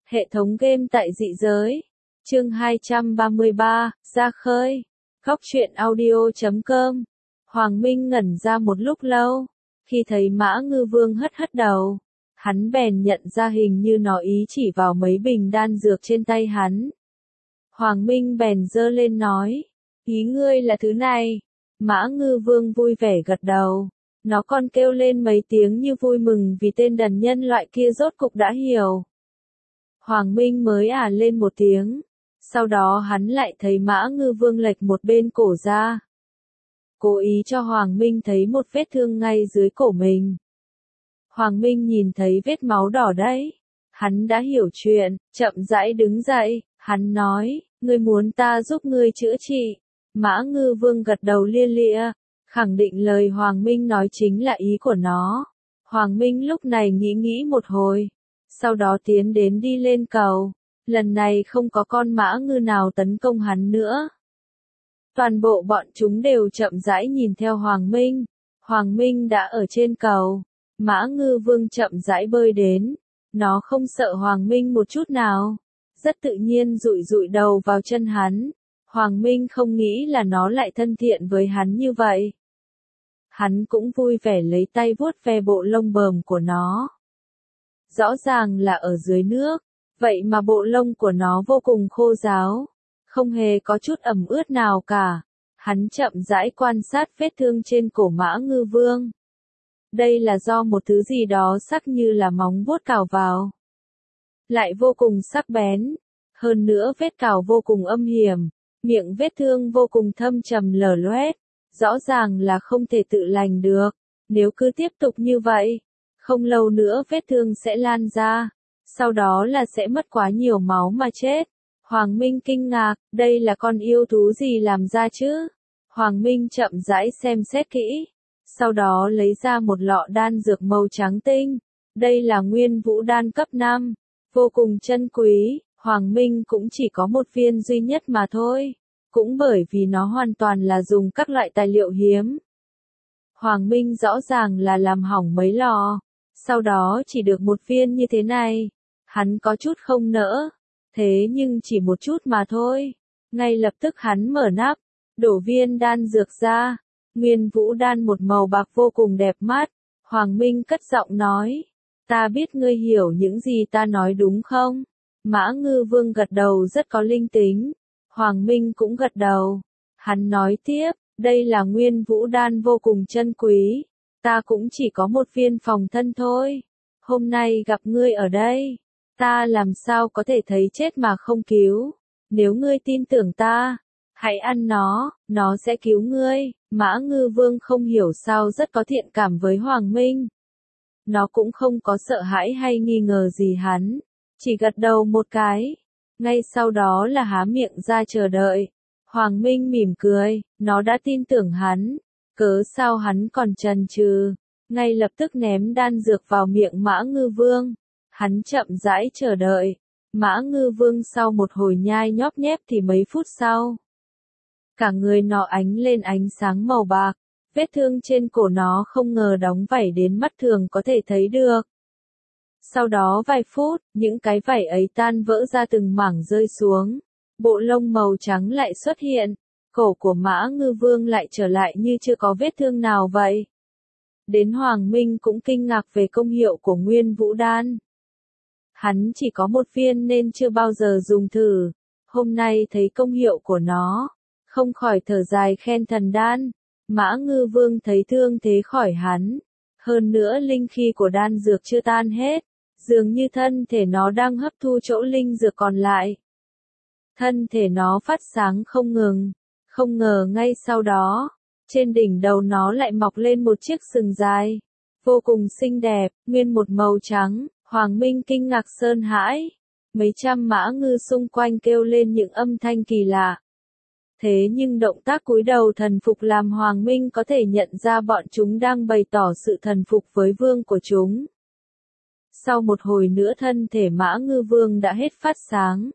Hệ thống game tại dị giới. Chương 233, ra khơi. Góc truyện audio.com. Hoàng Minh ngẩn ra một lúc lâu. Khi thấy Mã Ngư Vương hất hất đầu, hắn bèn nhận ra hình như nó ý chỉ vào mấy bình đan dược trên tay hắn. Hoàng Minh bèn giơ lên nói, ý ngươi là thứ này. Mã Ngư Vương vui vẻ gật đầu. Nó còn kêu lên mấy tiếng như vui mừng vì tên đần nhân loại kia rốt cục đã hiểu. Hoàng Minh mới lên một tiếng. Sau đó hắn lại thấy Mã Ngư Vương lệch một bên cổ ra. Cố ý cho Hoàng Minh thấy một vết thương ngay dưới cổ mình. Hoàng Minh nhìn thấy vết máu đỏ đấy. Hắn đã hiểu chuyện, chậm rãi đứng dậy, hắn nói, ngươi muốn ta giúp ngươi chữa trị. Mã Ngư Vương gật đầu lia lịa, khẳng định lời Hoàng Minh nói chính là ý của nó. Hoàng Minh lúc này nghĩ một hồi, sau đó tiến đến đi lên cầu. Lần này không có con mã ngư nào tấn công hắn nữa. Toàn bộ bọn chúng đều chậm rãi nhìn theo Hoàng Minh. Hoàng Minh đã ở trên cầu. Mã Ngư Vương chậm rãi bơi đến. Nó không sợ Hoàng Minh một chút nào. Rất tự nhiên dụi dụi đầu vào chân hắn. Hoàng Minh không nghĩ là nó lại thân thiện với hắn như vậy. Hắn cũng vui vẻ lấy tay vuốt ve bộ lông bờm của nó. Rõ ràng là ở dưới nước, vậy mà bộ lông của nó vô cùng khô ráo, không hề có chút ẩm ướt nào cả. Hắn chậm rãi quan sát vết thương trên cổ Mã Ngư Vương. Đây là do một thứ gì đó sắc như là móng vuốt cào vào. Lại vô cùng sắc bén. Hơn nữa vết cào vô cùng âm hiểm. Miệng vết thương vô cùng thâm trầm lở loét. Rõ ràng là không thể tự lành được. Nếu cứ tiếp tục như vậy, không lâu nữa vết thương sẽ lan ra. Sau đó là sẽ mất quá nhiều máu mà chết. Hoàng Minh kinh ngạc, đây là con yêu thú gì làm ra chứ? Hoàng Minh chậm rãi xem xét kỹ. Sau đó lấy ra một lọ đan dược màu trắng tinh. Đây là nguyên vũ đan cấp 5. Vô cùng chân quý, Hoàng Minh cũng chỉ có một viên duy nhất mà thôi. Cũng bởi vì nó hoàn toàn là dùng các loại tài liệu hiếm. Hoàng Minh rõ ràng là làm hỏng mấy lò. Sau đó chỉ được một viên như thế này. Hắn có chút không nỡ. Thế nhưng chỉ một chút mà thôi. Ngay lập tức hắn mở nắp, đổ viên đan dược ra. Nguyên vũ đan một màu bạc vô cùng đẹp mắt. Hoàng Minh cất giọng nói. Ta biết ngươi hiểu những gì ta nói đúng không? Mã Ngư Vương gật đầu rất có linh tính. Hoàng Minh cũng gật đầu. Hắn nói tiếp, đây là nguyên vũ đan vô cùng chân quý. Ta cũng chỉ có một viên phòng thân thôi. Hôm nay gặp ngươi ở đây, ta làm sao có thể thấy chết mà không cứu. Nếu ngươi tin tưởng ta, hãy ăn nó sẽ cứu ngươi. Mã Ngư Vương không hiểu sao rất có thiện cảm với Hoàng Minh. Nó cũng không có sợ hãi hay nghi ngờ gì hắn, chỉ gật đầu một cái. Ngay sau đó là há miệng ra chờ đợi. Hoàng Minh mỉm cười, nó đã tin tưởng hắn. Cớ sao hắn còn chần chừ, ngay lập tức ném đan dược vào miệng Mã Ngư Vương. Hắn chậm rãi chờ đợi. Mã Ngư Vương sau một hồi nhai nhóp nhép thì mấy phút sau, cả người nó ánh lên ánh sáng màu bạc. Vết thương trên cổ nó không ngờ đóng vảy đến mắt thường có thể thấy được. Sau đó vài phút, những cái vảy ấy tan vỡ ra từng mảng rơi xuống. Bộ lông màu trắng lại xuất hiện. Cổ của Mã Ngư Vương lại trở lại như chưa có vết thương nào vậy. Đến Hoàng Minh cũng kinh ngạc về công hiệu của nguyên vũ đan. Hắn chỉ có một viên nên chưa bao giờ dùng thử. Hôm nay thấy công hiệu của nó, không khỏi thở dài khen thần đan. Mã Ngư Vương thấy thương thế khỏi hắn. Hơn nữa linh khí của đan dược chưa tan hết. Dường như thân thể nó đang hấp thu chỗ linh dược còn lại. Thân thể nó phát sáng không ngừng. Không ngờ ngay sau đó, trên đỉnh đầu nó lại mọc lên một chiếc sừng dài. Vô cùng xinh đẹp, nguyên một màu trắng. Hoàng Minh kinh ngạc sơn hãi. Mấy trăm mã ngư xung quanh kêu lên những âm thanh kỳ lạ. Thế nhưng động tác cúi đầu thần phục làm Hoàng Minh có thể nhận ra bọn chúng đang bày tỏ sự thần phục với vương của chúng. Sau một hồi nữa thân thể Mã Ngư Vương đã hết phát sáng.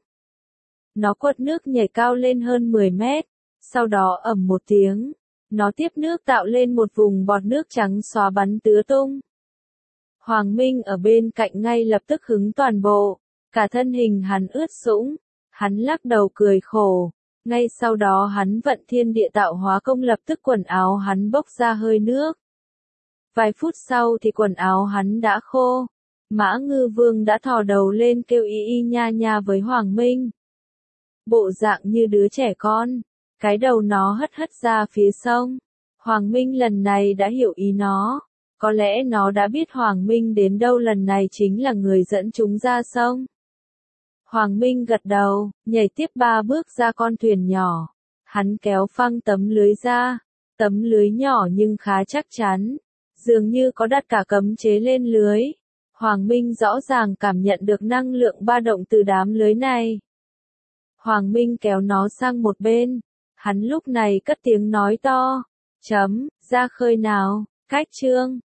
Nó quật nước nhảy cao lên hơn 10 mét. Sau đó ầm một tiếng, nó tiếp nước tạo lên một vùng bọt nước trắng xóa bắn tứ tung. Hoàng Minh ở bên cạnh ngay lập tức hứng toàn bộ. Cả thân hình hắn ướt sũng, hắn lắc đầu cười khổ. Ngay sau đó hắn vận thiên địa tạo hóa công, lập tức quần áo hắn bốc ra hơi nước. Vài phút sau thì quần áo hắn đã khô. Mã Ngư Vương đã thò đầu lên kêu y y nha nha với Hoàng Minh. Bộ dạng như đứa trẻ con, cái đầu nó hất hất ra phía sông. Hoàng Minh lần này đã hiểu ý nó. Có lẽ nó đã biết Hoàng Minh đến đâu, lần này chính là người dẫn chúng ra sông. Hoàng Minh gật đầu, nhảy tiếp 3 bước ra con thuyền nhỏ. Hắn kéo phăng tấm lưới ra. Tấm lưới nhỏ nhưng khá chắc chắn. Dường như có đặt cả cấm chế lên lưới. Hoàng Minh rõ ràng cảm nhận được năng lượng ba động từ đám lưới này. Hoàng Minh kéo nó sang một bên. Hắn lúc này cất tiếng nói to. Chấm, ra khơi nào, cách chương.